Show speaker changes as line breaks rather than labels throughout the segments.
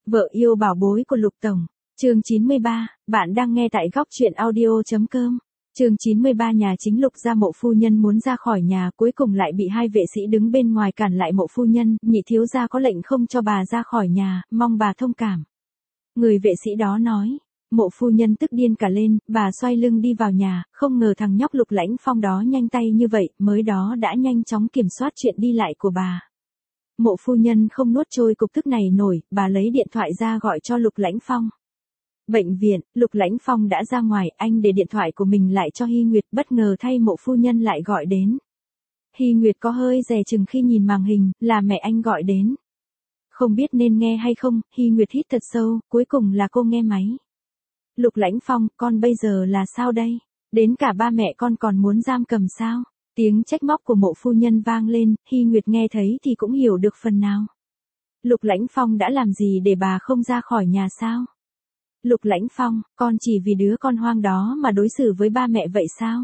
Vợ yêu bảo bối của Lục Tổng. Chương 93, bạn đang nghe tại góc truyện audio.com. Chương 93 nhà chính Lục gia Mộ phu nhân muốn ra khỏi nhà, cuối cùng lại bị hai vệ sĩ đứng bên ngoài cản lại. Mộ phu nhân, nhị thiếu gia có lệnh không cho bà ra khỏi nhà, mong bà thông cảm. Người vệ sĩ đó nói. Mộ phu nhân tức điên cả lên, bà xoay lưng đi vào nhà, không ngờ thằng nhóc Lục Lãnh Phong đó nhanh tay như vậy, mới đó đã nhanh chóng kiểm soát chuyện đi lại của bà. Mộ phu nhân không nuốt trôi cục tức này nổi, bà lấy điện thoại ra gọi cho Lục Lãnh Phong. Bệnh viện, Lục Lãnh Phong đã ra ngoài, anh để điện thoại của mình lại cho Hy Nguyệt, bất ngờ thay mộ phu nhân lại gọi đến. Hy Nguyệt có hơi dè chừng khi nhìn màn hình, là mẹ anh gọi đến. Không biết nên nghe hay không, Hy Nguyệt hít thật sâu, cuối cùng là cô nghe máy. Lục Lãnh Phong, con bây giờ là sao đây? Đến cả ba mẹ con còn muốn giam cầm sao? Tiếng trách móc của mộ phu nhân vang lên, Hy Nguyệt nghe thấy thì cũng hiểu được phần nào. Lục Lãnh Phong đã làm gì để bà không ra khỏi nhà sao? Lục Lãnh Phong, con chỉ vì đứa con hoang đó mà đối xử với ba mẹ vậy sao?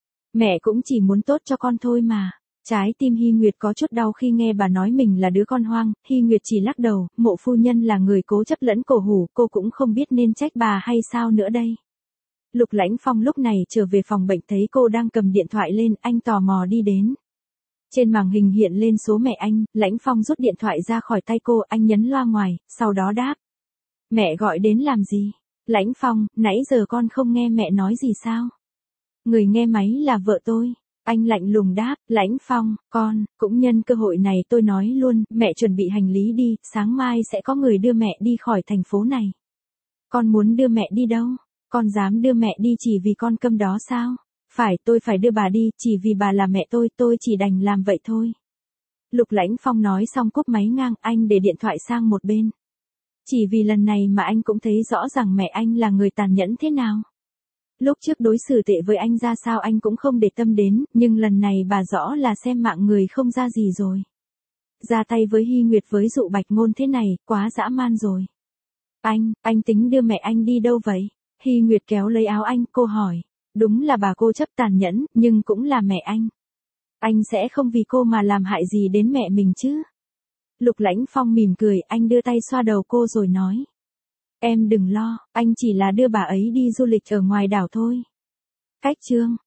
Mẹ cũng chỉ muốn tốt cho con thôi mà. Trái tim Hy Nguyệt có chút đau khi nghe bà nói mình là đứa con hoang, Hy Nguyệt chỉ lắc đầu, mộ phu nhân là người cố chấp lẫn cổ hủ, cô cũng không biết nên trách bà hay sao nữa đây. Lục Lãnh Phong lúc này trở về phòng bệnh thấy cô đang cầm điện thoại lên, anh tò mò đi đến. Trên màn hình hiện lên số mẹ anh, Lãnh Phong rút điện thoại ra khỏi tay cô, anh nhấn loa ngoài, sau đó đáp. Mẹ gọi đến làm gì? Lãnh Phong, nãy giờ con không nghe mẹ nói gì sao? Người nghe máy là vợ tôi. Anh lạnh lùng đáp, Lãnh Phong, con, cũng nhân cơ hội này tôi nói luôn, mẹ chuẩn bị hành lý đi, sáng mai sẽ có người đưa mẹ đi khỏi thành phố này. Con muốn đưa mẹ đi đâu? Con dám đưa mẹ đi chỉ vì con câm đó sao? Phải, tôi phải đưa bà đi, chỉ vì bà là mẹ tôi chỉ đành làm vậy thôi. Lục Lãnh Phong nói xong cúp máy ngang, anh để điện thoại sang một bên. Chỉ vì lần này mà anh cũng thấy rõ rằng mẹ anh là người tàn nhẫn thế nào. Lúc trước đối xử tệ với anh ra sao anh cũng không để tâm đến, nhưng lần này bà rõ là xem mạng người không ra gì rồi. Ra tay với Hy Nguyệt với dụ Bạch Ngôn thế này, quá dã man rồi. Anh tính đưa mẹ anh đi đâu vậy? Hy Nguyệt kéo lấy áo anh, cô hỏi. Đúng là bà cô chấp tàn nhẫn, nhưng cũng là mẹ anh. Anh sẽ không vì cô mà làm hại gì đến mẹ mình chứ? Lục Lãnh Phong mỉm cười, anh đưa tay xoa đầu cô rồi nói. Em đừng lo, anh chỉ là đưa bà ấy đi du lịch ở ngoài đảo thôi. Cách chương.